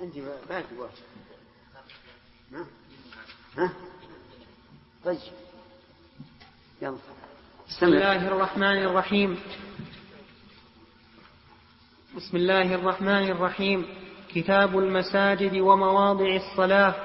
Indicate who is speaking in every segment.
Speaker 1: عندي باقي واحد. ها طيب يلا.
Speaker 2: بسم الله الرحمن الرحيم. بسم الله الرحمن الرحيم. كتاب المساجد ومواضع الصلاة.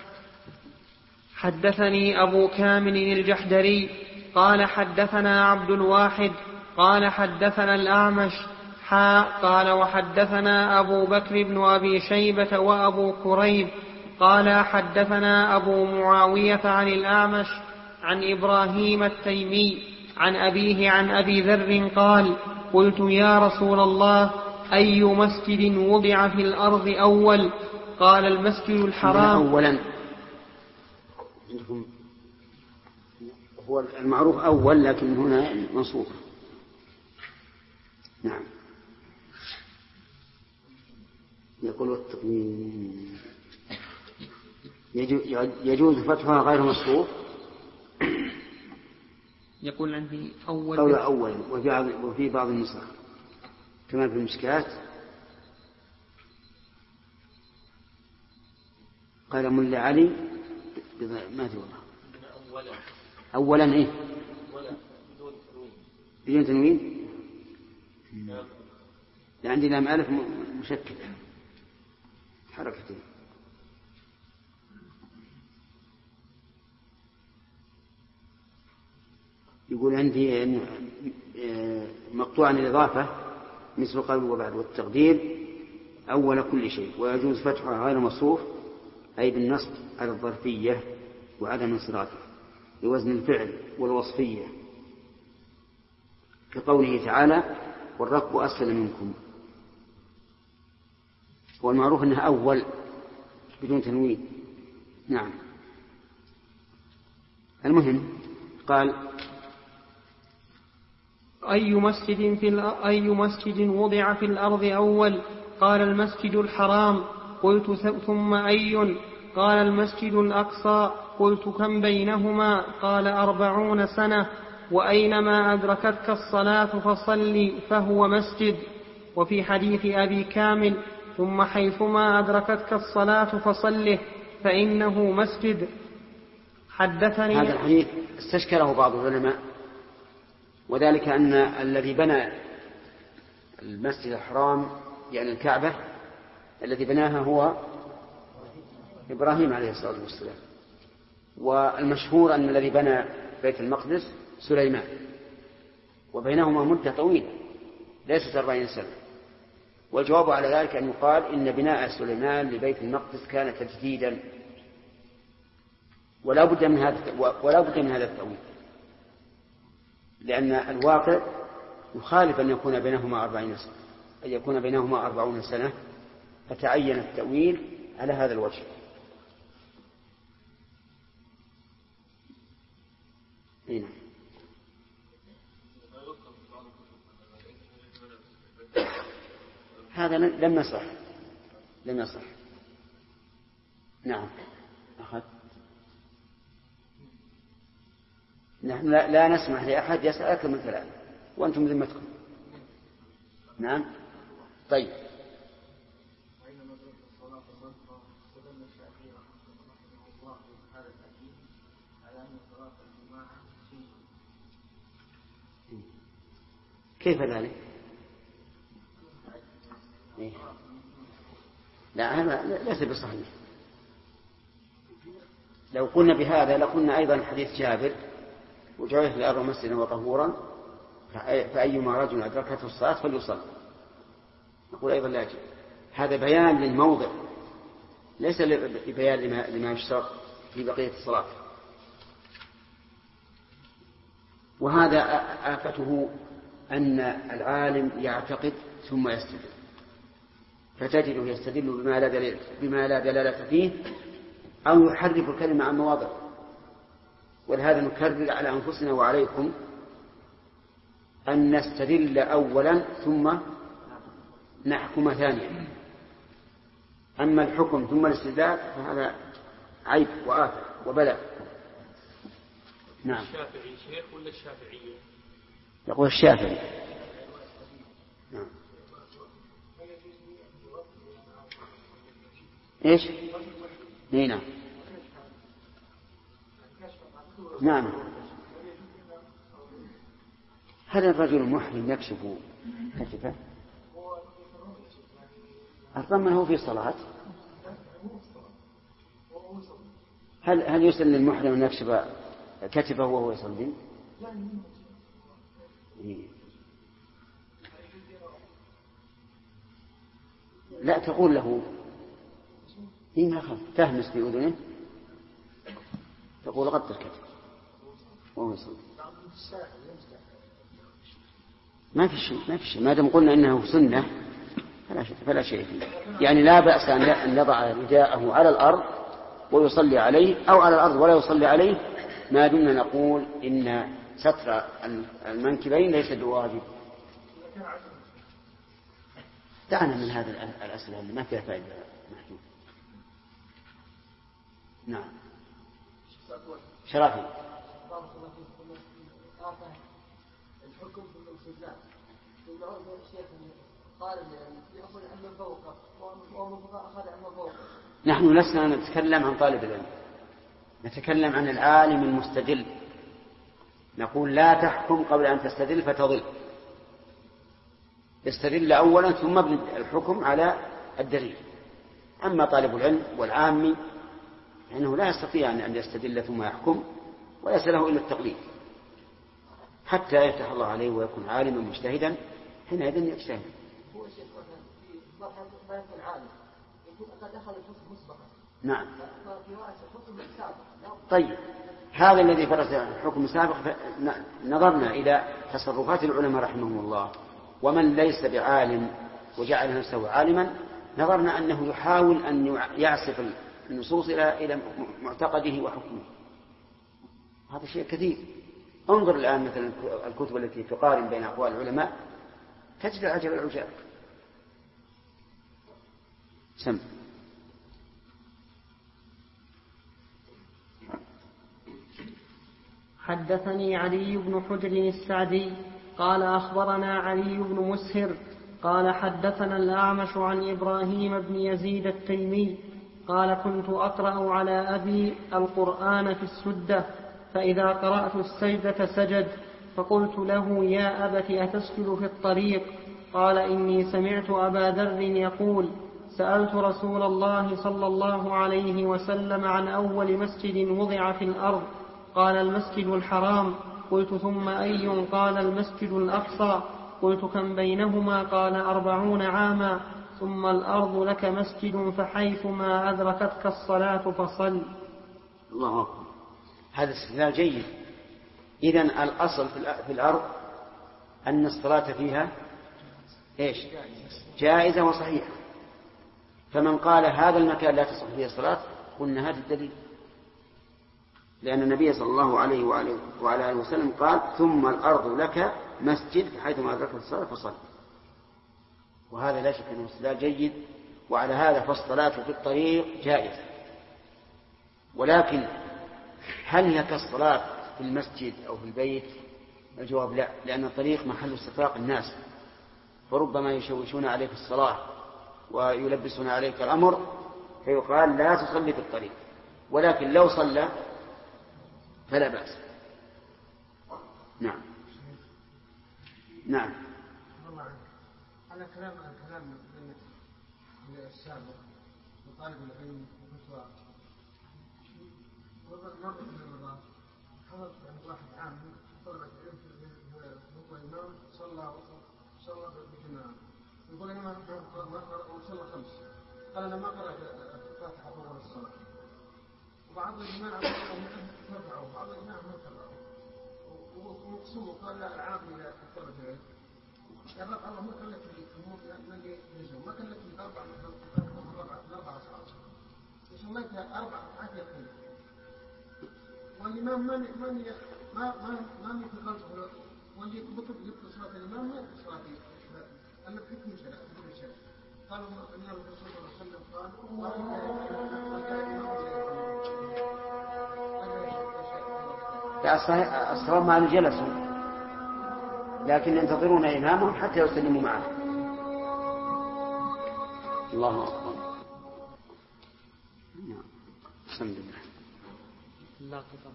Speaker 2: حدثني أبو كامل الجحدري قال حدثنا عبد الواحد قال حدثنا الأعمش قال وحدثنا أبو بكر بن أبي شيبة وأبو كريب قال حدثنا أبو معاوية عن الأعمش عن إبراهيم التيمي عن أبيه عن أبي ذر قال قلت يا رسول الله أي مسجد وضع في الأرض أول؟ قال المسجد الحرام.
Speaker 1: أولا هو المعروف أول لكن هنا منصوب. نعم. يقول يجوز فتحها غير مصروف.
Speaker 2: يقول عندي أول
Speaker 1: قول أول وفي بعض النسخ كما في المشكات قال ملا علي ما في أولا إيه بدون تنوين. عندي لام ألف مشكل حركتين. يقول عندي مقطوعا الإضافة مثل قبل وبعد والتقدير أول كل شيء ويجوز فتحها غير مصروف أي بالنصب على الظرفية وعدم انصرافه لوزن الفعل والوصفية كقوله تعالى والركب أسفل منكم. والمعروف أنها أول بدون تنوين. نعم. المهم قال
Speaker 2: أي مسجد وضع في الأرض أول؟ قال المسجد الحرام. قلت ثم أي؟ قال المسجد الأقصى. قلت كم بينهما؟ قال 40 سنة. وأينما أدركتك الصلاة فصل فهو مسجد. وفي حديث أبي كامل ثم حيثما أدركتك الصلاة فصله فإنه مسجد. حدثني.
Speaker 1: هذا الحديث استشكله بعض العلماء وذلك أن الذي بنى المسجد الحرام يعني الكعبة الذي بناها هو إبراهيم عليه الصلاة والسلام. والمشهور أن الذي بنى بيت المقدس سليمان وبينهما مدة طويلة ليست 40 سنة. والجواب على ذلك أن يقال إن بناء سليمان لبيت المقدس كان تجديدا ولا بد من هذا التأويل لأن الواقع يخالف أن يكون بينهما 40 سنة أن يكون بينهما 40 سنة فتعين التأويل على هذا الوجه. هنا. هذا لم يصح. نعم. نحن لا نسمح لأحد يسألك من كلام وأنتم ذمتكم. نعم. طيب. كيف ذلك؟ لا هذا ليس بصحيح. لو قلنا بهذا لقلنا أيضا حديث جابر وجعل في الأرض مسجدا وطهورا فأيما رجل أدركته الصلاة فليصلي. نقول أيضا لا يجب. هذا بيان للموضع ليس بيان لما يشترط في بقية الصلاة. وهذا آفته أن العالم يعتقد ثم يستدل فتجده يستدل بما لا دلالة فيه أو يحرف الكلمة عن مواضع. ولهذا نكرر على أنفسنا وعليكم أن نستدل أولا ثم نحكم ثانيا. أما الحكم ثم الاستدلال فهذا عيب وآفة وبلاء. نعم.
Speaker 3: الشافعي شيخ ولا الشافعية؟
Speaker 1: يقول الشافعي. نعم. إيش؟ نعم نعم. هل الرجل المحرم يكشف كتفه؟ أظن هو في صلاة. هل يسن للمحرم أن يكشف كتفه وهو يصلي؟ لا، تقول له ما خف تهمس في أذنه، تقول غطي الكتف وهو يصلي. ما في شيء ما دام قلنا إنه سنة فلا شيء فيه. يعني لا بأس أن يضع رداءه على الأرض ويصلي عليه، أو على الأرض ولا يصلي عليه، ما دمنا نقول إن ستر المنكبين ليس بواجب. دعنا من هذه الأسئلة اللي ما فيها فائدة محدود. نعم شرافي.
Speaker 4: الحكم في الاستدلال يقولون الشيخ قال يأخذ عن فوقه ومن أخذ عن فوقه.
Speaker 1: نحن لسنا نتكلم عن طالب العلم، نتكلم عن العالم المستدل. نقول لا تحكم قبل أن تستدل فتضل، يستدل أولا ثم ابني الحكم على الدليل. أما طالب العلم والعامي فإنه لا يستطيع أن يستدل ثم يحكم، وليس له إلا التقليد حتى يفتح الله عليه ويكون عالما مجتهدا، حينئذ يجتهد.
Speaker 4: هو الشيخ في مرحلة العالم يكون قد أخذ الحكم مسبقا.
Speaker 1: نعم.
Speaker 4: ففي رأس الحكم السابق.
Speaker 1: طيب هذا الذي فرض الحكم السابق نظرنا إلى تصرفات العلماء رحمهم الله، ومن ليس بعالم وجعل نفسه عالما نظرنا أنه يحاول أن يعصف النصوص إلى معتقده وحكمه. هذا شيء كثير. انظر الآن مثلا الكتب التي تقارن بين أقوال العلماء تجد العجب العجاب. سم.
Speaker 2: حدثني علي بن حجر السعدي قال أخبرنا علي بن مسهر قال حدثنا الأعمش عن إبراهيم بن يزيد التيمي قال كنت أقرأ على أبي القرآن في السدة، فإذا قرأت السجدة سجد، فقلت له يا أبت أتسجد في الطريق؟ قال إني سمعت أبا ذر يقول سألت رسول الله صلى الله عليه وسلم عن أول مسجد وضع في الأرض، قال المسجد الحرام. قلت ثم أي؟ قال المسجد الأقصى. قلت كم بينهما؟ قال 40 عاما. ثم الأرض لك مسجد فحيثما أدركتك الصلاة فصل.
Speaker 1: الله أكبر. هذا استدلال جيد. إذن الأصل في الأرض أن الصلاة فيها إيش؟ جائزة وصحيحة. فمن قال هذا المكان لا تصح فيه الصلاة قلنا هذا الدليل، لأن النبي صلى الله عليه وعلى آله وسلم قال ثم الأرض لك مسجد حيثما أدركت الصلاة فصل. وهذا لا شك أنه استدلال جيد. وعلى هذا فالصلاة في الطريق جائزة. ولكن هل هي كالصلاة في المسجد أو في البيت؟ الجواب لا، لأن الطريق محل استفراق الناس، فربما يشوشون عليك الصلاة ويلبسون عليك الأمر فيقال لا تصلي في الطريق. ولكن لو صلى فلا بأس. نعم نعم.
Speaker 4: على كلام السابق وطالب العلم وفتوى مرة من رمضان حضرت عند واحد عام طلبة العلم هو إمام صلى بالجماعة، يقول أنا ما صلى 5، قال أنا ما قرأت الفاتحة طول الصلاة، وبعض الجماعة تبعوا وبعض الجماعة ما تبعوا، ومقسوم قال لا العام إلى طلبة العلم يا رب الله ما كلف لي أمور من يجوز، ما كلف لي 4 أصحاب، وصليتها 4 ركعات يقين، والإمام ما في غلطه، واللي يطلب صلاة الإمام ما يطلب صلاته، أما بحكم شرع بكل شيء. قالوا أن الرسول صلى الله عليه وسلم
Speaker 1: قال الصواب مع الجلسوا، لكن ينتظرون إمامهم حتى يسلموا معه. الله أكبر. أقسم بالله
Speaker 2: لا قطع.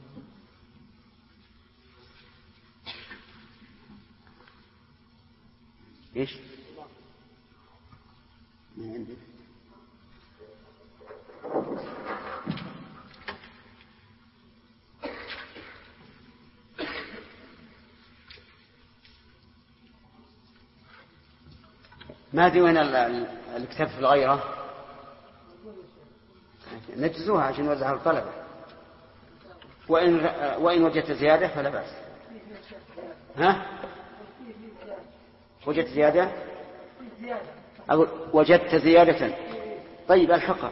Speaker 1: إيش؟ ما عندك؟ ما أدري وين الكتاب في الغيرة، نجزوها عشان نوزعها للطلبة، وإن وجدت زيادة فلا بأس. ها؟ وجدت زيادة؟ أقول وجدت زيادة. طيب الحقها.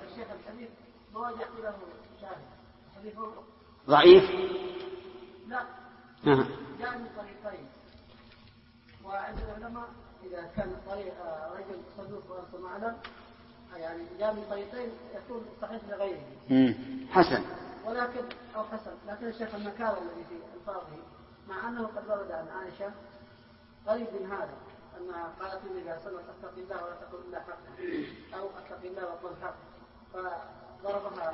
Speaker 1: ضعيف؟
Speaker 5: لا. جاء من طريقين، وعند العلماء إذا كان طريق رجل صدوق وأنت معلم يعني جاء من طريقين يكون صحيح لغيره.
Speaker 1: حسن.
Speaker 5: ولكن أو حسن، لكن الشيخ النكار الذي في ألفاظه مع أنه قد ورد عن عائشة قريب من هذا، أنها قالت النبي صلى الله عليه وسلم اتق الله ولا تقل إلا حقا، أو اتق الله وقل حق، فضربها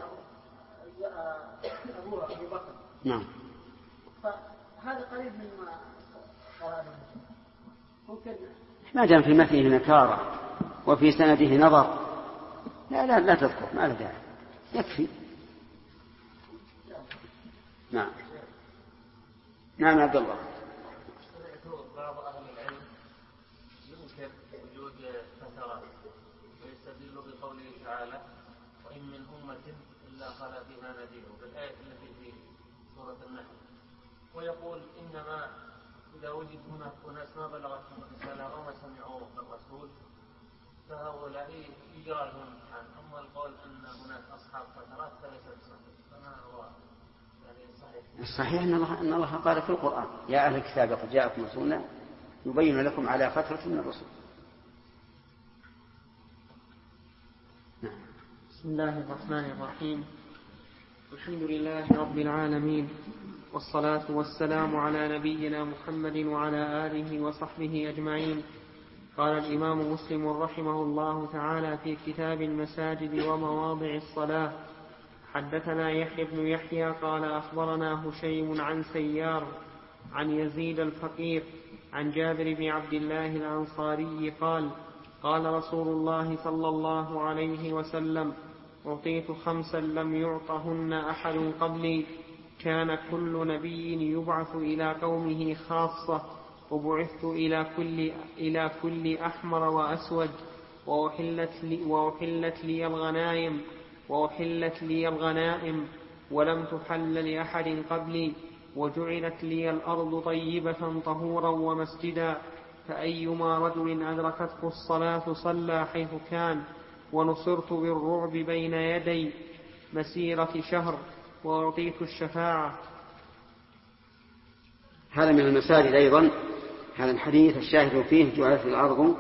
Speaker 5: أبوها أبو بكر.
Speaker 1: نعم.
Speaker 5: فهذا قريب مما قال ممكن
Speaker 1: ما دام في متنه نكارة وفي سنده نظر لا تذكر، ما له داعي، يكفي. نعم. نعم عبد الله.
Speaker 3: سمعت بعض أهل العلم ينكر وجود فترات ويستدل بقوله تعالى وإن من أمة إلا خلا فيها نذير بالآية التي في سورة النحل، ويقول إنما إذا وجد هناك أناس ما بلغتهم الرسالة وما سمعوا الرسول فهؤلاء يجرى لهم الامتحان. أما القول أن هناك أصحاب فترات فليس بصحيح. فما هو يعني
Speaker 1: الصحيح أن الله قال في القرآن يا أهل الكتاب قد جاءكم رسولنا يبين لكم على فترة من الرسل.
Speaker 2: بسم الله الرحمن الرحيم. الحمد لله رب العالمين، والصلاة والسلام على نبينا محمد وعلى آله وصحبه أجمعين. قال الإمام مسلم رحمه الله تعالى في كتاب المساجد ومواضع الصلاة: حدثنا يحيى بن يحيى قال أخبرنا هشيم عن سيار عن يزيد الفقير عن جابر بن عبد الله الأنصاري قال: قال رسول الله صلى الله عليه وسلم: أعطيت 5 لم يعطهن أحد قبلي، كان كل نبي يبعث إلى قومه خاصة، وبعثت إلى كل أحمر وأسود، وأحلت لي الغنائم ولم تحل لأحد قبلي، وجعلت لي الأرض طيبة طهورا ومسجدا، فأيما رجل أدركته الصلاة صلى حيث كان، ونصرت بالرعب بين يدي مسيرة شهر، وأعطيت الشفاعة.
Speaker 1: هذا من المساجد أيضا، هذا الحديث الشاهد فيه جعلت الأرض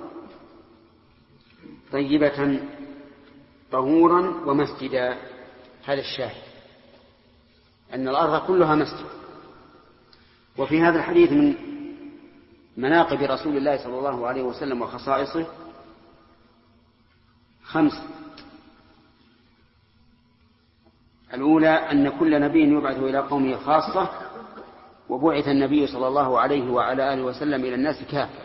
Speaker 1: طيبة طهورا ومسجدا. هذا الشاهد أن الأرض كلها مسجد. وفي هذا الحديث من مناقب رسول الله صلى الله عليه وسلم وخصائصه 5. الأولى أن كل نبي يبعث إلى قومه خاصة، وبعث النبي صلى الله عليه وعلى آله وسلم إلى الناس كافة.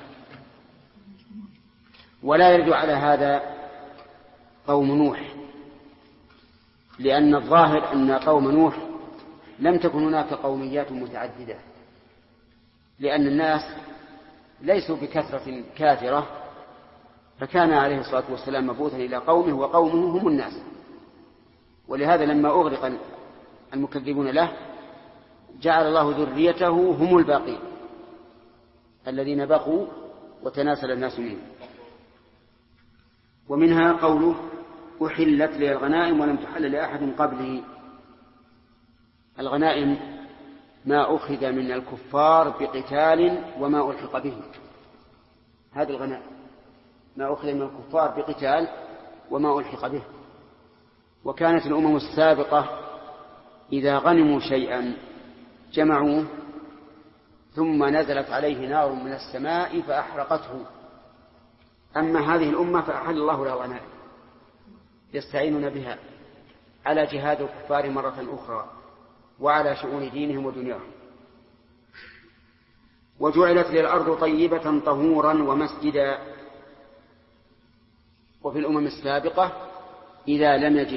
Speaker 1: ولا يرد على هذا قوم نوح، لأن الظاهر أن قوم نوح لم تكن هناك قوميات متعددة، لأن الناس ليسوا بكثرة كاثرة، فكان عليه الصلاة والسلام مبعوثا إلى قومه وقومه هم الناس. ولهذا لما أغرق المكذبون له جعل الله ذريته هم الباقين الذين بقوا وتناسل الناس منهم. ومنها قوله أحلت لي الغنائم ولم تحل لأحد قبلي. الغنائم ما أخذ من الكفار بقتال وما ألحق به، هذه الغنائم ما أخذ من الكفار بقتال وما ألحق به. وكانت الأمم السابقة إذا غنموا شيئا جمعوه ثم نزلت عليه نار من السماء فأحرقته. أما هذه الأمة فأحل الله لها الغنائم يستعينون بها على جهاد الكفار مرة أخرى وعلى شؤون دينهم ودنياهم. وجعلت لي الأرض طيبة طهورا ومسجدا. وفي الأمم السابقة إذا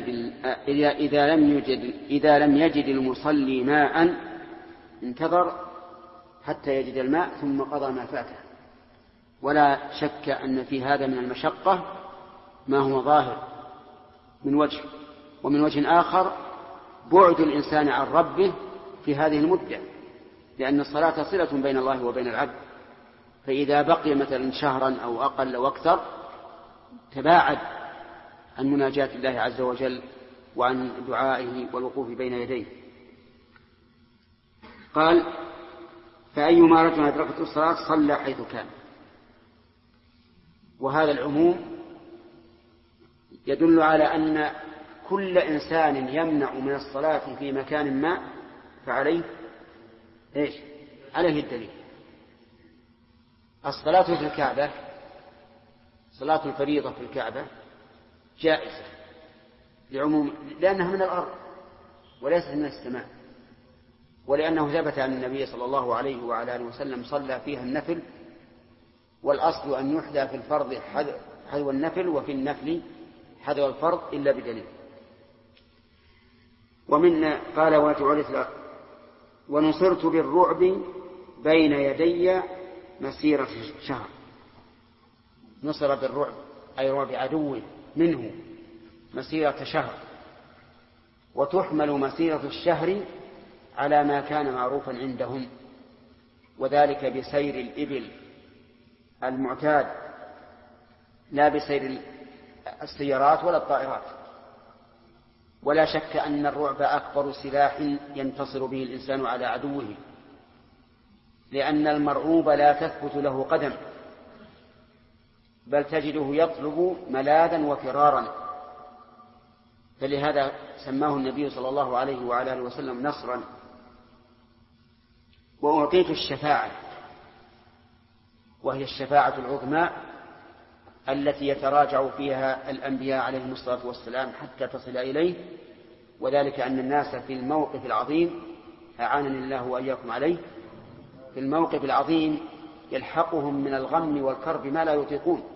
Speaker 1: لم يجد المصلي ماء انتظر حتى يجد الماء ثم قضى ما فاته. ولا شك أن في هذا من المشقة ما هو ظاهر من وجه، ومن وجه آخر بعد الإنسان عن ربه في هذه المدة، لأن الصلاة صلة بين الله وبين العبد، فإذا بقي مثلا شهرا أو أقل أو أكثر تباعد عن مناجاة الله عز وجل وعن دعائه والوقوف بين يديه. قال: فأيما رجل أدركته الصلاة صلى حيث كان. وهذا العموم يدل على أن كل إنسان يمنع من الصلاة في مكان ما فعليه إيش؟ عليه الدليل. الصلاة في الكعبة، صلاة الفريضة في الكعبة جائزة لعموم، لأنها من الأرض وليست من السماء، ولأنه ثبت عن النبي صلى الله عليه وعلى آله وسلم صلى فيها النفل، والأصل أن يحدى في الفرض حذو النفل وفي النفل حذو الفرض إلا بدليل. ومن قال: وجعلت ونصرت بالرعب بين يدي مسيرة شهر. نصر بالرعب أي رعب عدو منه مسيرة شهر، وتحمل مسيرة الشهر على ما كان معروفا عندهم، وذلك بسير الإبل المعتاد لا بسير السيارات ولا الطائرات. ولا شك أن الرعب أكبر سلاح ينتصر به الإنسان على عدوه، لأن المرعوب لا تثبت له قدم، بل تجده يطلب ملاذا وفرارا. فلهذا سماه النبي صلى الله عليه وعلى آله وسلم نصرا. وأعطيت الشفاعة، وهي الشفاعة العظمى التي يتراجع فيها الأنبياء عليهم الصلاة والسلام حتى تصل إليه، وذلك أن الناس في الموقف العظيم، أعانني الله وإياكم عليه، في الموقف العظيم يلحقهم من الغم والكرب ما لا يطيقون.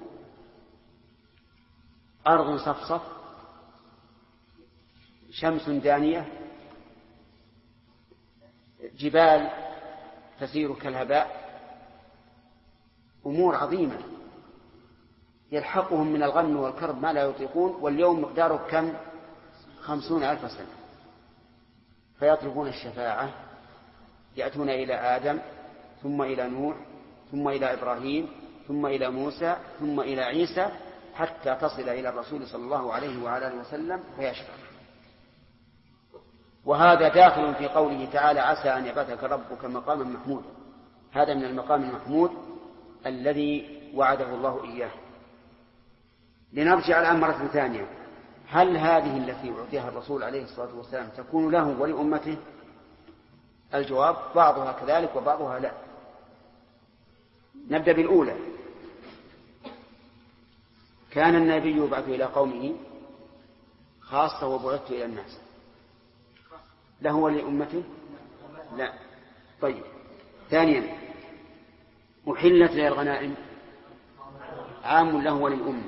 Speaker 1: أرض صفصف، شمس دانية، جبال تسير كالهباء، أمور عظيمة يلحقهم من الغم والكرب ما لا يطيقون، واليوم مقداره كم؟ 50,000 سنة. فيطلبون الشفاعة، يأتون إلى آدم ثم إلى نوح ثم إلى إبراهيم ثم إلى موسى ثم إلى عيسى حتى تصل إلى الرسول صلى الله عليه وعلى آله وسلم فيشفع. وهذا داخل في قوله تعالى: عسى أن يبعثك ربك مقاما محمودا. هذا من المقام المحمود الذي وعده الله إياه. لنرجع الآن مرة ثانية: هل هذه التي أعطيها الرسول عليه الصلاة والسلام تكون له ولأمته؟ الجواب: بعضها كذلك وبعضها لا. نبدأ بالأولى. كان النبي يبعث إلى قومه خاصة وبعثت إلى الناس، له ولأمته؟ لا. طيب. ثانيا: أحلت لي الغنائم، عام له وللأمة.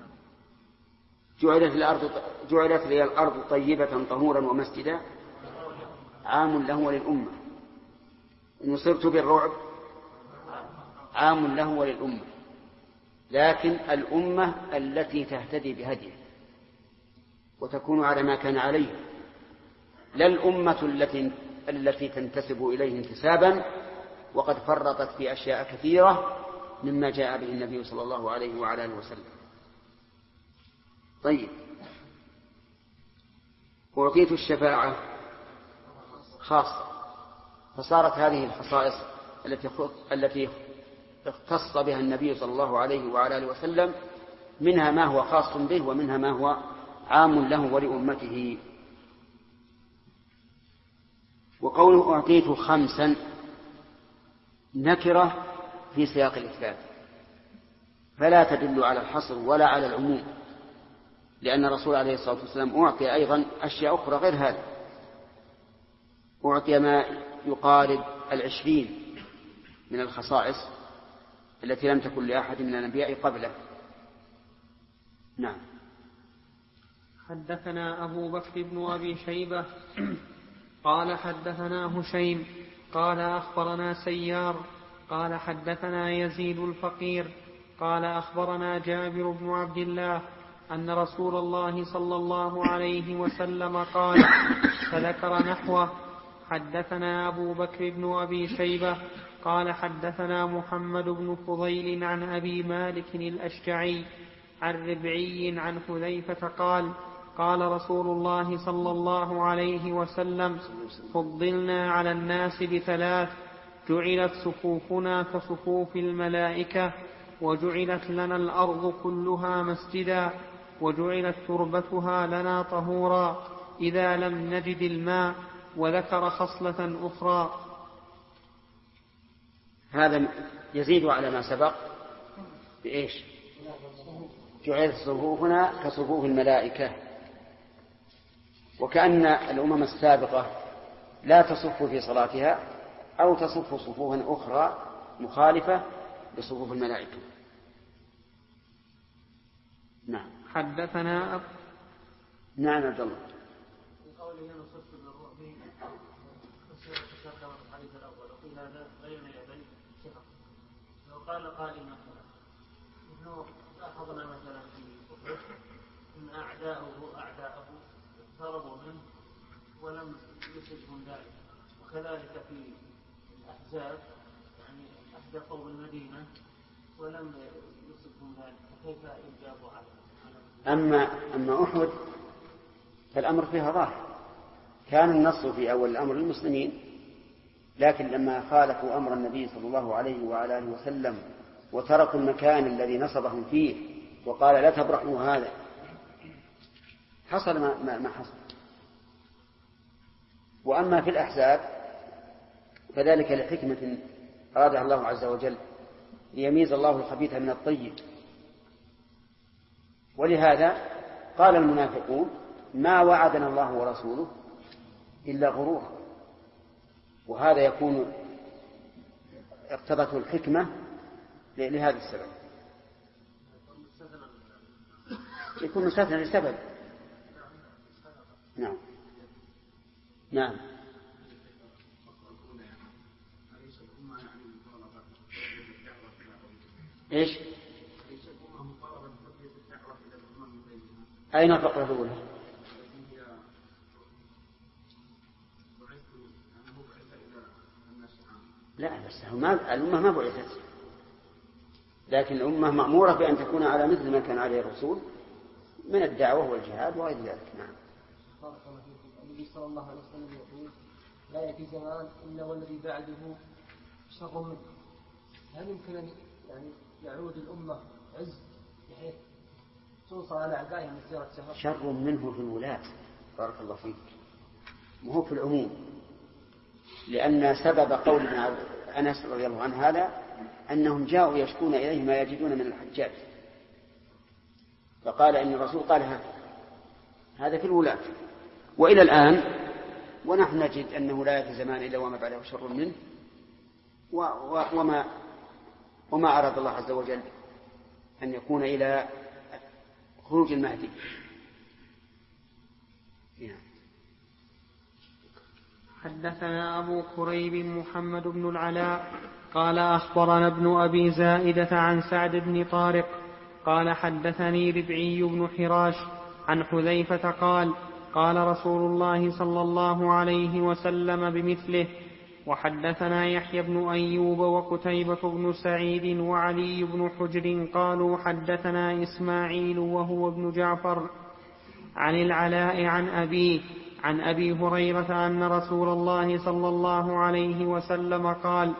Speaker 1: جعلت لي الأرض طيبة طهورا ومسجدا، عام له وللأمة. نصرت بالرعب، عام له وللأمة، لكن الأمة التي تهتدي بهديه وتكون على ما كان عليه، لا الأمة التي تنتسب إليه انتسابا وقد فرطت في أشياء كثيرة مما جاء به النبي صلى الله عليه وعلى آله وسلم. طيب. أعطيت الشفاعة خاصة، فصارت هذه الخصائص التي اختص بها النبي صلى الله عليه وعلى آله وسلم منها ما هو خاص به ومنها ما هو عام له ولأمته. وقوله أعطيت 5 نكرة في سياق الإثبات، فلا تدل على الحصر ولا على العموم، لأن الرسول عليه الصلاة والسلام أعطي أيضا أشياء أخرى غير هذا، أعطي ما يقارب 20 من الخصائص التي لم تكن لأحد من الأنبياء قبله. نعم.
Speaker 2: حدثنا أبو بكر بن أبي شيبة قال حدثنا هشيم قال أخبرنا سيار قال حدثنا يزيد الفقير قال أخبرنا جابر بن عبد الله أن رسول الله صلى الله عليه وسلم قال، فذكر نحوه. حدثنا أبو بكر بن أبي شيبة قال حدثنا محمد بن فضيل عن أبي مالك الأشجعي عن ربعي عن حذيفة قال قال رسول الله صلى الله عليه وسلم: فضلنا على الناس بثلاث: جعلت صفوفنا كصفوف الملائكة، وجعلت لنا الأرض كلها مسجدا، وجعلت تربتها لنا طهورا إذا لم نجد الماء. وذكر خصلة أخرى.
Speaker 1: هذا يزيد على ما سبق بإيش؟ جعلت صفوفنا كصفوف الملائكة، وكأن الأمم السابقة لا تصف في صلاتها أو تصف صفوفا أخرى مخالفة لصفوف الملائكة. نعم.
Speaker 2: حدثنا
Speaker 1: نعم عبد الله.
Speaker 3: قوله نصرت بالرعب تقدم الحديث الأول، وفي هذا بين يدي ثقة. لو قال قائل مثلا إنه لاحظنا مثلا في أحد إن أعداءه اقتربوا منه ولم يصبهم ذلك، وكذلك في الأحزاب يعني أحدثوا بالمدينة ولم يصبهم ذلك، فكيف يجابوا عليه؟
Speaker 1: أما أحد فالأمر فيها ظاهر، كان النص في أول الأمر للمسلمين، لكن لما خالفوا أمر النبي صلى الله عليه وعلى آله وسلم وتركوا المكان الذي نصبهم فيه وقال لا تبرحوا هذا، حصل ما حصل. وأما في الأحزاب فذلك لحكمة أرادها الله عز وجل ليميز الله الخبيث من الطيب، ولهذا قال المنافقون: ما وعدنا الله ورسوله إلا غرورا. وهذا يكون اقتضته الحكمة لهذا السبب، يكون مستثنى لسبب. نعم. نعم. إيش؟ أين الفقرة الأولى؟ لا، بس الأمة ما بعثت، لكن الأمة مأمورة بأن تكون على مثل ما كان عليه الرسول من الدعوة والجهاد وغير ذلك. نعم.
Speaker 5: النبي صلى الله عليه وسلم يقول: لا يأتي زمان إلا والذي بعده شر منه. هل يمكن أن يعود الأمة عز بحيث توصل على أعدائها مسيرة
Speaker 1: شر منه في الولاة؟ بارك الله فيك. وهو في العموم، لأن سبب قول أنس رضي الله عنه هذا أنهم جاءوا يشكون إليه ما يجدون من الحجاج، فقال إن الرسول قال هذا في الولاة. وإلى الآن ونحن نجد أنه لا يأتي زمان إلا وما بعده شر منه، وما أراد الله عز وجل أن يكون إلى خروج المهدي.
Speaker 2: حدثنا أبو كريب محمد بن العلاء قال أخبرنا ابن أبي زائدة عن سعد بن طارق قال حدثني ربعي بن حراش عن حذيفة قال قال رسول الله صلى الله عليه وسلم بمثله. وحدثنا يحيى بن أيوب وقتيبة بن سعيد وعلي بن حجر قالوا حدثنا إسماعيل وهو ابن جعفر عن العلاء عن أبيه عن أبي هريرة أن رسول الله صلى الله عليه وسلم قال: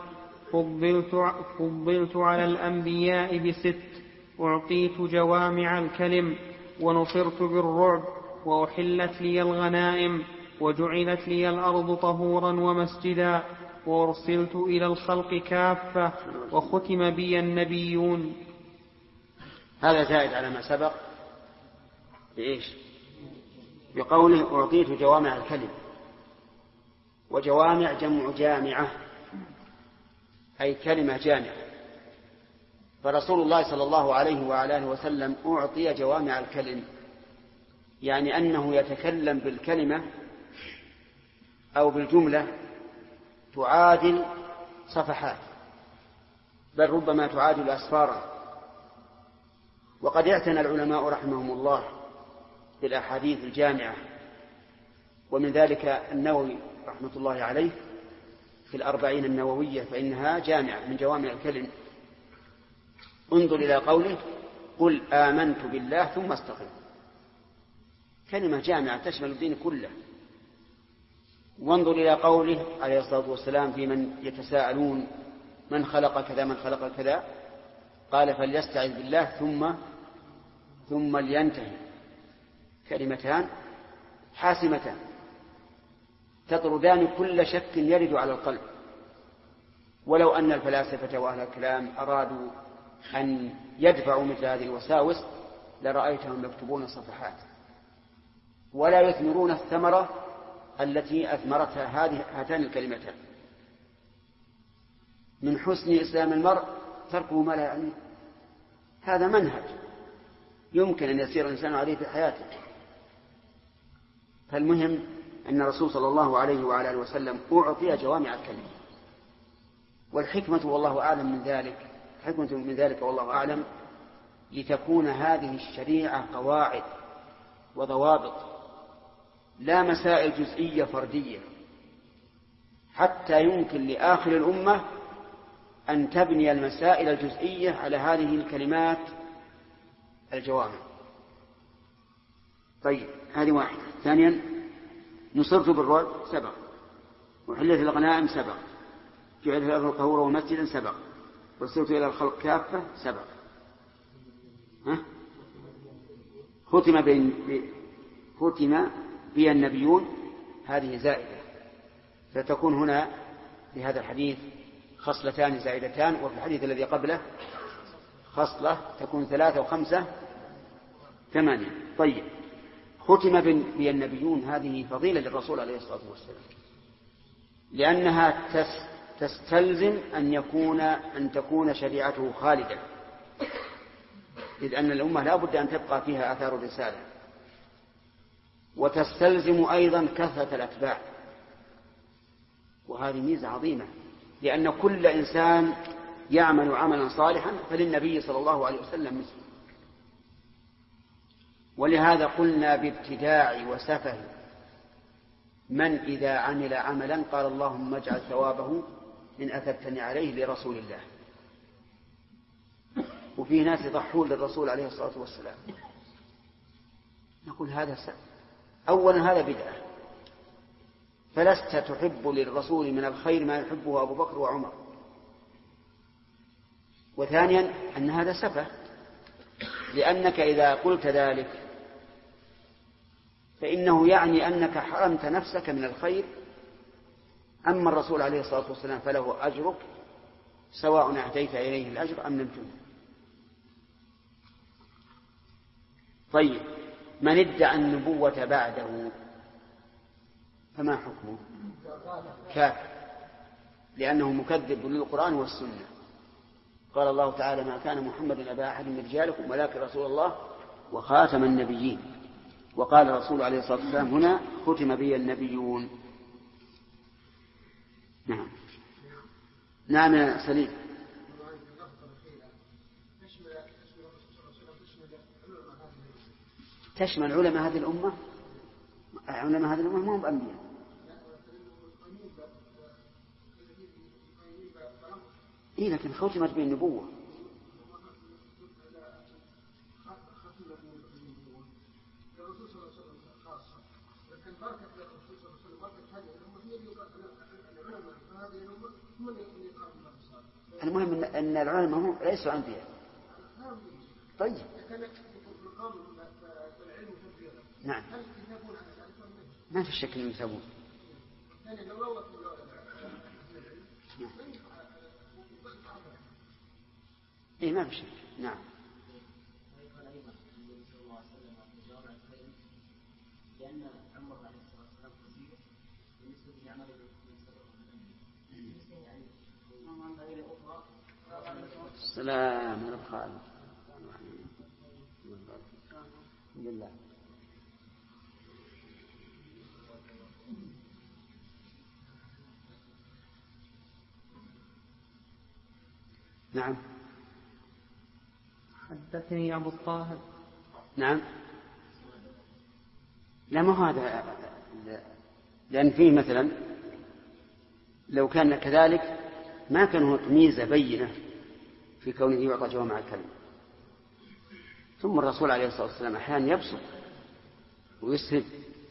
Speaker 2: فضلت على الأنبياء ب6: أعطيت جوامع الكلم، ونصرت بالرعب، وأحلت لي الغنائم، وجعلت لي الأرض طهورا ومسجدا، وأرسلت إلى الخلق كافة، وختم بي النبيون.
Speaker 1: هذا زائد على ما سبق بإيش؟ بقوله أعطيت جوامع الكلم. وجوامع جمع جامعة، أي كلمة جامعة. فرسول الله صلى الله عليه وعلى آله وسلم أعطي جوامع الكلم، يعني أنه يتكلم بالكلمة أو بالجملة تعادل صفحات، بل ربما تعادل أسفارا. وقد اعتنى العلماء رحمهم الله بالأحاديث الجامعة، ومن ذلك النووي رحمة الله عليه في الأربعين النووية، فإنها جامعة من جوامع الكلم. انظر إلى قوله قل آمنت بالله ثم استقم، كلمة جامعة تشمل الدين كله. وانظر إلى قوله عليه الصلاة والسلام في من يتساءلون من خلق كذا من خلق كذا، قال فليستعذ بالله ثم لينتهي. كلمتان حاسمتان تطردان كل شك يرد على القلب. ولو أن الفلاسفة وأهل الكلام أرادوا أن يدفعوا مثل هذه الوساوس لرأيتهم يكتبون صفحات ولا يثمرون الثمرة التي أثمرتها هاتان الكلمتان. من حسن إسلام المرء تركه ما لا يعنيه. هذا منهج يمكن أن يسير الإنسان عليه في حياته. فالمهم أن الرسول صلى الله عليه وعلى آله وسلم أعطي جوامع الكلم. والحكمة والله أعلم من ذلك، حكمة من ذلك والله أعلم، لتكون هذه الشريعة قواعد وضوابط، لا مسائل جزئية فردية، حتى يمكن لآخر الأمة أن تبني المسائل الجزئية على هذه الكلمات الجوامع. طيب، هذه واحدة. ثانيا، نصرت بالرعب سبق، وحلت الغنائم سبق، جعلت الأرض طهورا ومسجدا سبق، وصرت إلى الخلق كافة سبق. ختم بي النبيون، هذه زائدة، فتكون هنا في هذا الحديث خصلتان زائدتان، وفي الحديث الذي قبله خصلة، تكون 3 و5 8. طيب، ختم بي النبيون هذه فضيلة للرسول عليه الصلاة والسلام، لأنها تستلزم أن تكون شريعته خالدة، إذ أن الأمة لا بد أن تبقى فيها آثار الرسالة. وتستلزم أيضا كثرة الأتباع، وهذه ميزة عظيمة، لأن كل إنسان يعمل عملا صالحا فللنبي صلى الله عليه وسلم مثله. ولهذا قلنا بابتداع وسفه من إذا عمل عملا قال اللهم اجعل ثوابه إن أثبتني عليه لرسول الله. وفي ناس يضحون للرسول عليه الصلاة والسلام، نقول هذا أولا هذا بدعة، فلست تحب للرسول من الخير ما يحبه أبو بكر وعمر. وثانيا أن هذا سفه، لأنك إذا قلت ذلك فإنه يعني أنك حرمت نفسك من الخير. أما الرسول عليه الصلاة والسلام فله أجرك سواء أهديت إليه الأجر أم لم تهدي. طيب، من ادعى النبوة بعده فما حكمه؟ كافر، لأنه مكذب للقرآن والسنة. قال الله تعالى ما كان محمد أبا أحد من رجالكم ولكن رسول الله وخاتم النبيين. وقال الرسول عليه الصلاة والسلام هنا ختم بي النبيون. نعم يا سليم. تشمل علماء هذه الأمة. علماء هذه الأمة ما هم أنبياء. إيه، لكن ختمت به النبوة. المهم أن العلماء هم ليسوا أنبياء. طيب، نعم، ما في شك أنهم يثابون. إيه، ما في شك. نعم.
Speaker 3: لأن عمر عليه الصلاة والسلام وصية بالنسبة للأعمال
Speaker 1: السلام على الخالق بالله. نعم.
Speaker 2: حدثني أبو الطاهر.
Speaker 1: نعم. لا ما هذا، لأن فيه مثلا لو كان كذلك ما كان هناك ميزة بينة في كونه يعطى جوامع الكلم. ثم الرسول عليه الصلاة والسلام أحيانا يبسط ويسهب.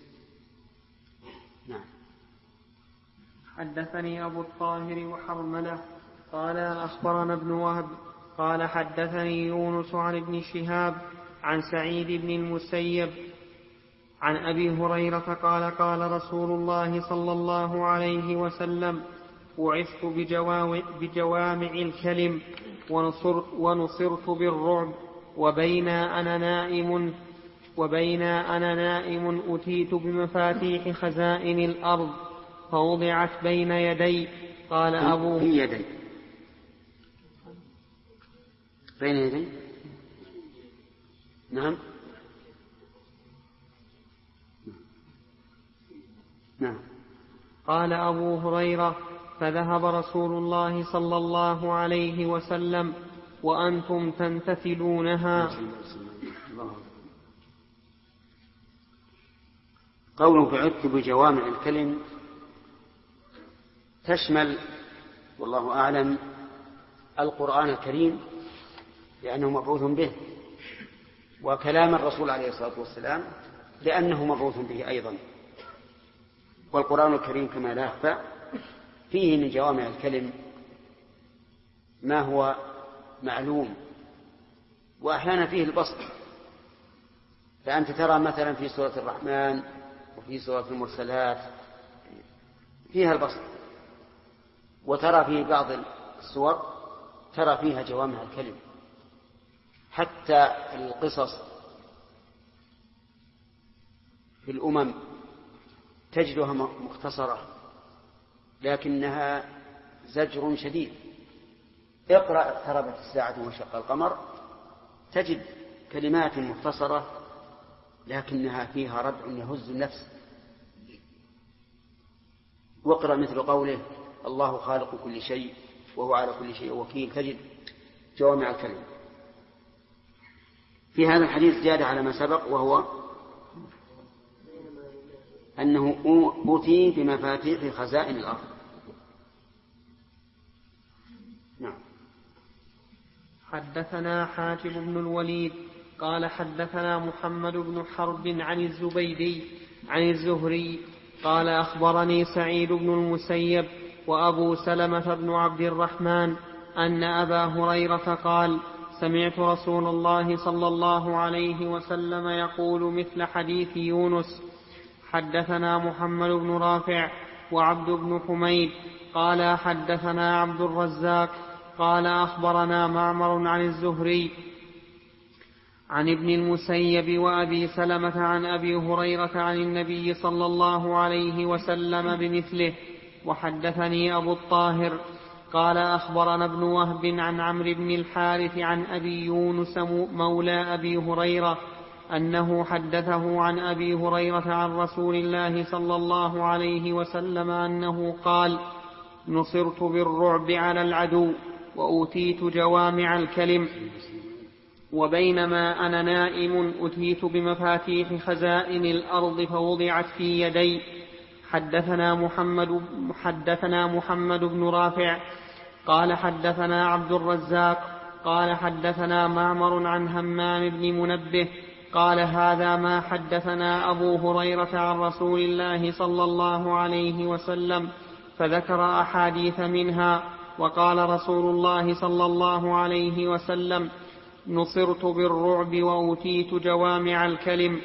Speaker 1: نعم.
Speaker 2: حدثني أبو الطاهر وحرملة قال أخبرنا ابن وهب قال حدثني يونس عن ابن شهاب عن سعيد بن المسيب عن أبي هريرة قال قال رسول الله صلى الله عليه وسلم بعثت بجوامع الكلم ونصرت بالرعب وبين أنا نائم أتيت بمفاتيح خزائن الأرض فوضعت بين يدي. قال أبو
Speaker 1: في يدي بين يدي. نعم. نعم.
Speaker 2: قال أبو هريرة فذهب رسول الله صلى الله عليه وسلم وأنتم تمتثلونها.
Speaker 1: قوله بعثت بجوامع الكلم تشمل والله أعلم القرآن الكريم لأنه مبعوث به، وكلام الرسول عليه الصلاة والسلام لأنه مبعوث به أيضا. والقرآن الكريم كما لا يخفى فيه من جوامع الكلم ما هو معلوم، وأحيانا فيه البسط. فأنت ترى مثلا في سورة الرحمن وفي سورة المرسلات فيها البسط، وترى في بعض السور ترى فيها جوامع الكلم. حتى القصص في الأمم تجدها مختصرة لكنها زجر شديد. اقرأ اقتربت الساعة وانشق القمر تجد كلمات مختصرة لكنها فيها ردع يهز النفس. واقرأ مثل قوله الله خالق كل شيء وهو على كل شيء وكيل تجد جوامع الكلم. في هذا الحديث زيادة على ما سبق، وهو أنه أوتي بمفاتيح خزائن الأرض. نعم.
Speaker 2: حدثنا حاتم بن الوليد قال حدثنا محمد بن حرب عن الزبيدي عن الزهري قال أخبرني سعيد بن المسيب وأبو سلمة بن عبد الرحمن أن أبا هريرة قال سمعت رسول الله صلى الله عليه وسلم يقول مثل حديث يونس. حدثنا محمد بن رافع وعبد بن حميد قال حدثنا عبد الرزاق قال أخبرنا معمر عن الزهري عن ابن المسيب وأبي سلمة عن أبي هريرة عن النبي صلى الله عليه وسلم بمثله. وحدثني أبو الطاهر قال أخبرنا ابن وهب عن عمرو بن الحارث عن أبي يونس مولى أبي هريرة أنه حدثه عن أبي هريرة عن رسول الله صلى الله عليه وسلم أنه قال نصرت بالرعب على العدو وأوتيت جوامع الكلم وبينما أنا نائم أتيت بمفاتيح خزائن الأرض فوضعت في يدي. حدثنا محمد بن رافع قال حدثنا عبد الرزاق قال حدثنا معمر عن همام بن منبه قال هذا ما حدثنا أبو هريرة عن رسول الله صلى الله عليه وسلم فذكر أحاديث منها. وقال رسول الله صلى الله عليه وسلم نصرت بالرعب وأوتيت جوامع الكلم.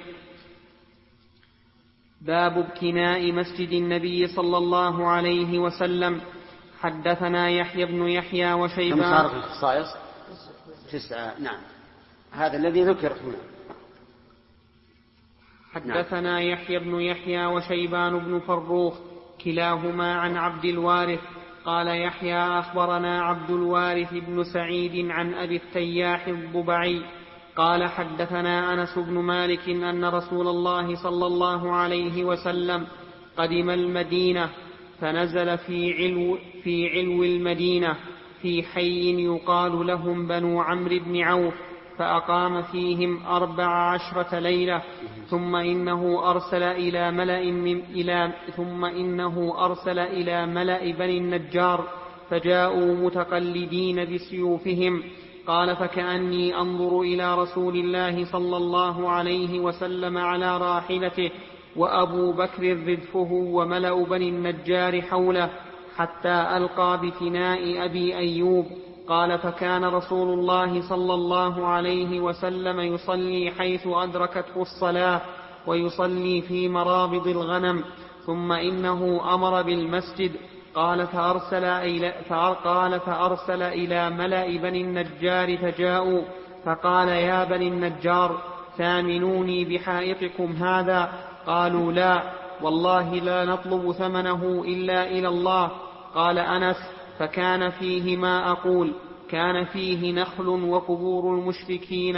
Speaker 2: باب ابتناء مسجد النبي صلى الله عليه وسلم. حدثنا يحيى بن يحيى وشيبان.
Speaker 1: كم صارت الخصائص؟ 9. نعم. هذا الذي ذكر هنا.
Speaker 2: حدثنا يحيى بن يحيى وشيبان بن فروخ كلاهما عن عبد الوارث قال يحيى أخبرنا عبد الوارث بن سعيد عن أبي التياح الضبعي قال حدثنا أنس بن مالك أن رسول الله صلى الله عليه وسلم قدم المدينة فنزل في علو المدينة في حي يقال لهم بنو عمرو بن عوف فأقام فيهم 14 ليلة ثم إنه أرسل إلى ملأ بني النجار فجاءوا متقلدين بسيوفهم قال فكأني أنظر إلى رسول الله صلى الله عليه وسلم على راحلته وأبو بكر ردفه وملأ بني النجار حوله حتى ألقى بفناء أبي أيوب قال فكان رسول الله صلى الله عليه وسلم يصلي حيث أدركته الصلاة ويصلي في مرابض الغنم ثم إنه أمر بالمسجد قال فأرسل إلى ملأ بني النجار فجاءوا فقال يا بني النجار ثامنوني بحائطكم هذا قالوا لا والله لا نطلب ثمنه إلا إلى الله قال أنس فكان فيه ما أقول كان فيه نخل وقبور المشركين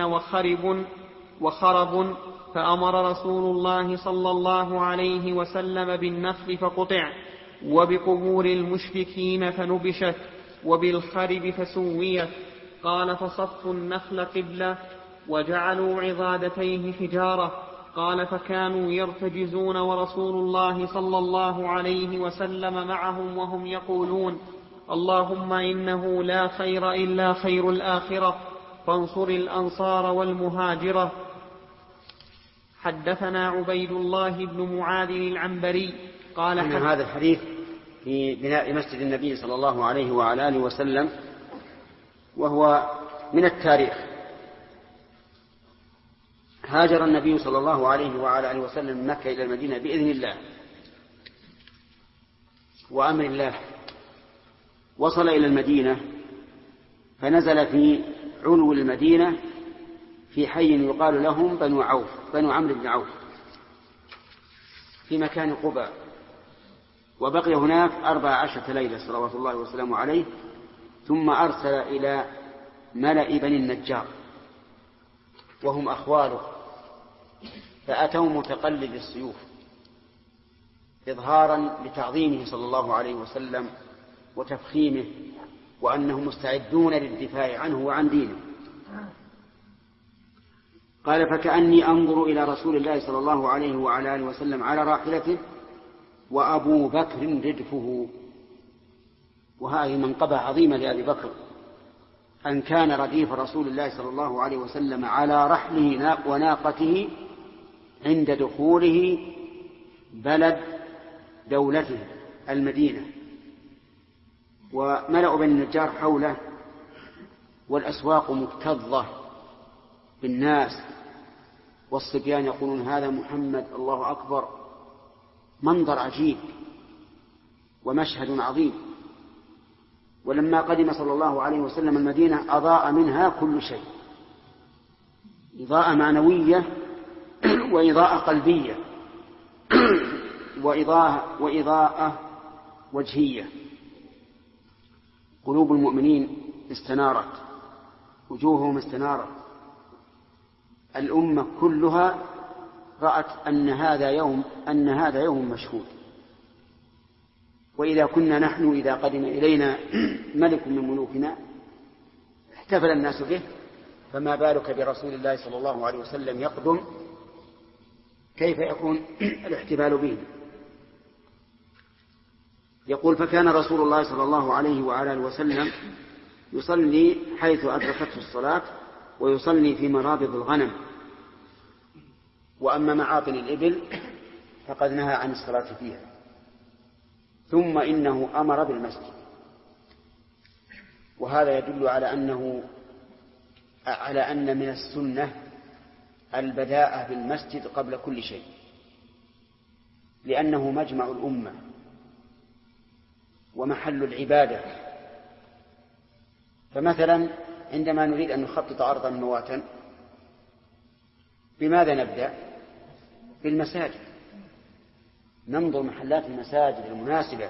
Speaker 2: وخرب فأمر رسول الله صلى الله عليه وسلم بالنخل فقطع وبقبور المشركين فنبشت وبالخرب فسويت قال فصفوا النخل قبلة وجعلوا عضادتيه حجارة قال فكانوا يرتجزون ورسول الله صلى الله عليه وسلم معهم وهم يقولون اللهم إنه لا خير إلا خير الآخرة فانصر الأنصار والمهاجرة. حدثنا عبيد الله بن معاذ العنبري قال
Speaker 1: أن هذا الحديث في بناء مسجد النبي صلى الله عليه وعلى آله وسلم وهو من التاريخ. هاجر النبي صلى الله عليه وعلى آله وسلم من مكة إلى المدينة بإذن الله وأمر الله، وصل إلى المدينة فنزل في علو المدينة في حي يقال لهم بنو عمرو بن عوف في مكان قباء، وبقي هناك 14 ليلة صلوات الله وسلامه عليه، ثم أرسل إلى ملأ بني النجار وهم أخواله فأتوا متقلد السيوف إظهارا لتعظيمه صلى الله عليه وسلم وتفخيمه وأنهم مستعدون للدفاع عنه وعن دينه. قال فكأني أنظر إلى رسول الله صلى الله عليه وعلى آله وسلم على راحلته وأبو بكر ردفه. وهذه منقبة عظيمة لأبي بكر أن كان رديف رسول الله صلى الله عليه وسلم على رحله وناقته عند دخوله بلد دولته المدينة، وملأ بني النجار حوله والأسواق مكتظة بالناس والصبيان يقولون هذا محمد الله أكبر. منظر عجيب ومشهد عظيم. ولما قدم صلى الله عليه وسلم المدينة أضاء منها كل شيء، إضاءة معنوية وإضاءة قلبية وإضاءة وجهية. قلوب المؤمنين استنارت، وجوههم استنارت، الأمة كلها رأت أن هذا يوم مشهود. وإذا كنا نحن إذا قدم إلينا ملك من ملوكنا احتفل الناس به، فما بالك برسول الله صلى الله عليه وسلم يقدم، كيف يكون الاحتفال به؟ يقول فكان رسول الله صلى الله عليه وعلى آله وسلم يصلي حيث أدركته الصلاة ويصلي في مرابض الغنم، وأما معاطن الإبل فقد نهى عن الصلاة فيها. ثم إنه أمر بالمسجد، وهذا يدل على أن من السنة البداءة بالمسجد قبل كل شيء، لأنه مجمع الأمة ومحل العبادة. فمثلا عندما نريد أن نخطط أرضا مواتا بماذا نبدأ؟ بالمساجد، ننظر محلات المساجد المناسبة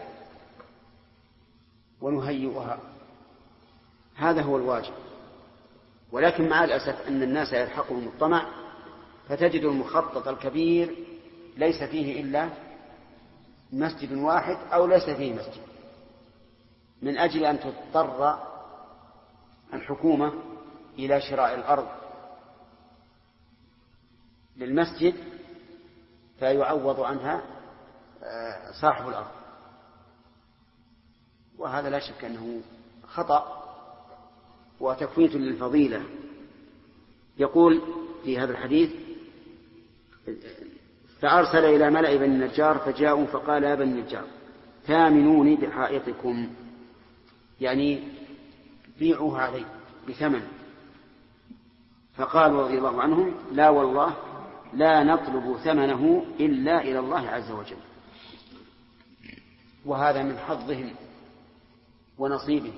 Speaker 1: ونهيئها، هذا هو الواجب. ولكن مع الأسف أن الناس يلحقهم الطمع، فتجد المخطط الكبير ليس فيه إلا مسجد واحد أو ليس فيه مسجد، من أجل أن تضطر الحكومة إلى شراء الأرض للمسجد فيعوض عنها صاحب الأرض، وهذا لا شك أنه خطأ وتفويت للفضيلة. يقول في هذا الحديث: فأرسل إلى ملأ بني النجار فجاءوا فقال: يا بني النجار ثامنوني بحائطكم، يعني بيعوها علي بثمن. فقالوا رضي الله عنهم: لا والله لا نطلب ثمنه إلا إلى الله عز وجل. وهذا من حظهم ونصيبهم.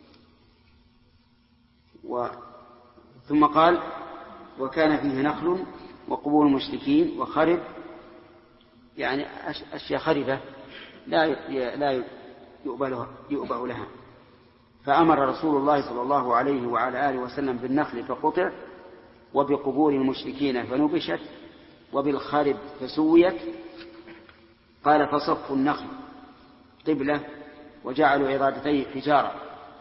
Speaker 1: ثم قال: وكان فيه نخل وقبور مشركين وخرب، يعني أشياء خربة لا يؤبه لها. فأمر رسول الله صلى الله عليه وعلى آله وسلم بالنخل فقطع، وبقبور المشركين فنبشت، وبالخرب فسويت. قال: فصفوا النخل قبلة وجعلوا عضادتيه حجارة،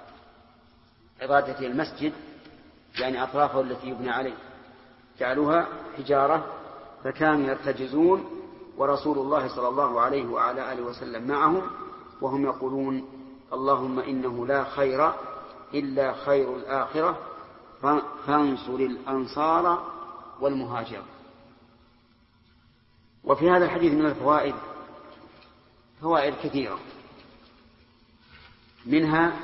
Speaker 1: عضادة المسجد يعني أطرافه التي يبنى عليه جعلوها حجارة، فكانوا يرتجزون ورسول الله صلى الله عليه وعلى آله وسلم معهم وهم يقولون: اللهم إنه لا خير إلا خير الآخرة فانصر الأنصار والمهاجر. وفي هذا الحديث من الفوائد فوائد كثيرة، منها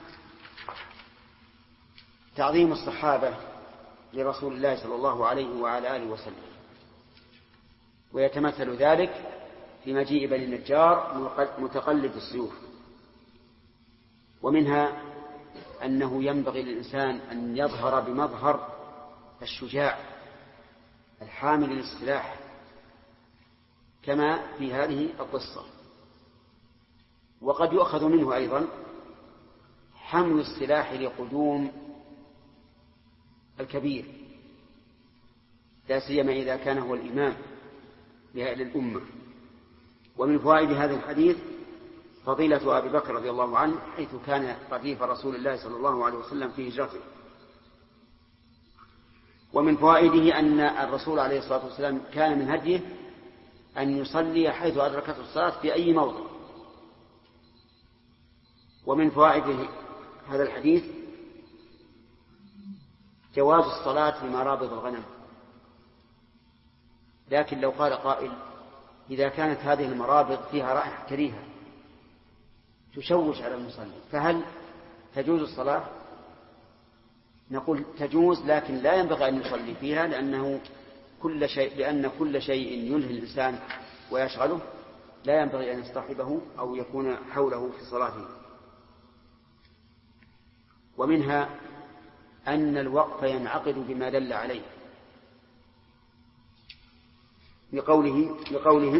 Speaker 1: تعظيم الصحابة لرسول الله صلى الله عليه وعلى آله وسلم، ويتمثل ذلك في مجيء بني النجار متقلد السيوف. ومنها أنه ينبغي للإنسان أن يظهر بمظهر الشجاع الحامل للسلاح كما في هذه القصة. وقد يؤخذ منه أيضا حمل السلاح لقدوم الكبير، لا سيما إذا كان هو الإمام للأمة. ومن فوائد هذا الحديث فضيلة أبي بكر رضي الله عنه، حيث كان رديف رسول الله صلى الله عليه وسلم في هجرته. ومن فوائده أن الرسول عليه الصلاة والسلام كان من هديه أن يصلي حيث أدركته الصلاة في أي موضع. ومن فوائد هذا الحديث جواز الصلاة في مرابض الغنم. لكن لو قال قائل: إذا كانت هذه المرابض فيها رائحة كريهة تشوش على المصلي فهل تجوز الصلاة؟ نقول تجوز، لكن لا ينبغي أن يصلي فيها، لأن كل شيء يلهي الإنسان ويشغله لا ينبغي أن يصطحبه أو يكون حوله في صلاته. ومنها أن الوقف ينعقد بما دل عليه، لقولهم: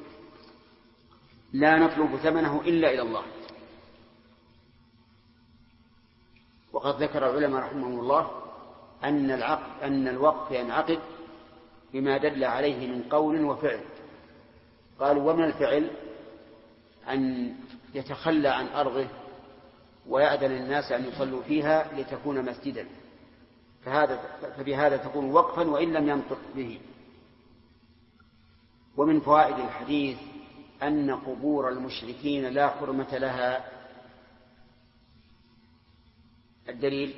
Speaker 1: لا نطلب ثمنه إلا إلى الله. وقد ذكر العلماء رحمهم الله أن الوقف ينعقد بما دل عليه من قول وفعل. قالوا: ومن الفعل أن يتخلى عن أرضه ويأذن الناس أن يصلوا فيها لتكون مسجدا، فبهذا تكون وقفا وإن لم ينطق به. ومن فوائد الحديث أن قبور المشركين لا حرمة لها. الدليل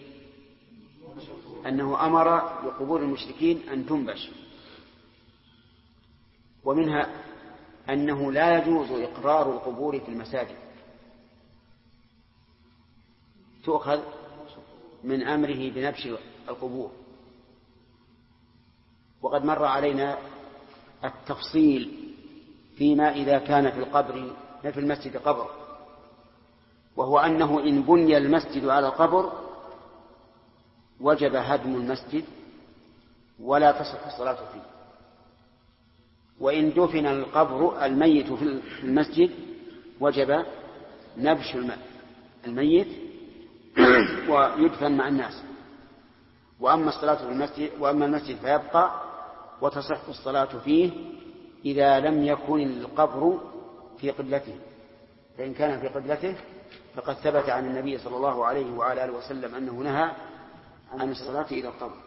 Speaker 1: أنه أمر بقبور المشركين أن تنبش. ومنها أنه لا يجوز إقرار القبور في المساجد، تؤخذ من أمره بنبش القبور. وقد مر علينا التفصيل فيما إذا كان في المسجد قبر، وهو أنه إن بني المسجد على القبر وجب هدم المسجد ولا تصح الصلاة فيه. وإن دفن القبر الميت في المسجد وجب نبش الميت ويدفن مع الناس. وأما الصلاة في المسجد وأما المسجد فيبقى وتصح الصلاة فيه إذا لم يكن القبر في قبلته، فإن كان في قبلته فقد ثبت عن النبي صلى الله عليه وعلى آله وسلم أنه نهى عن الصلاة إلى القبر.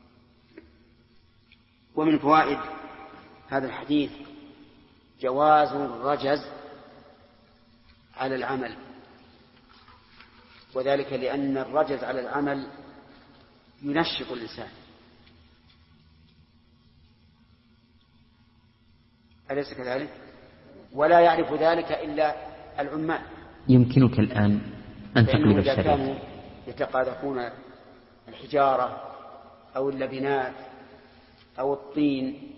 Speaker 1: ومن فوائد هذا الحديث جواز الرجز على العمل، وذلك لأن الرجز على العمل ينشط الإنسان، أليس كذلك؟ ولا يعرف ذلك إلا العمال.
Speaker 6: يمكنك الآن أن تقلب
Speaker 1: إذا
Speaker 6: الشريط.
Speaker 1: كانوا يتقاذفون الحجارة أو اللبنات أو الطين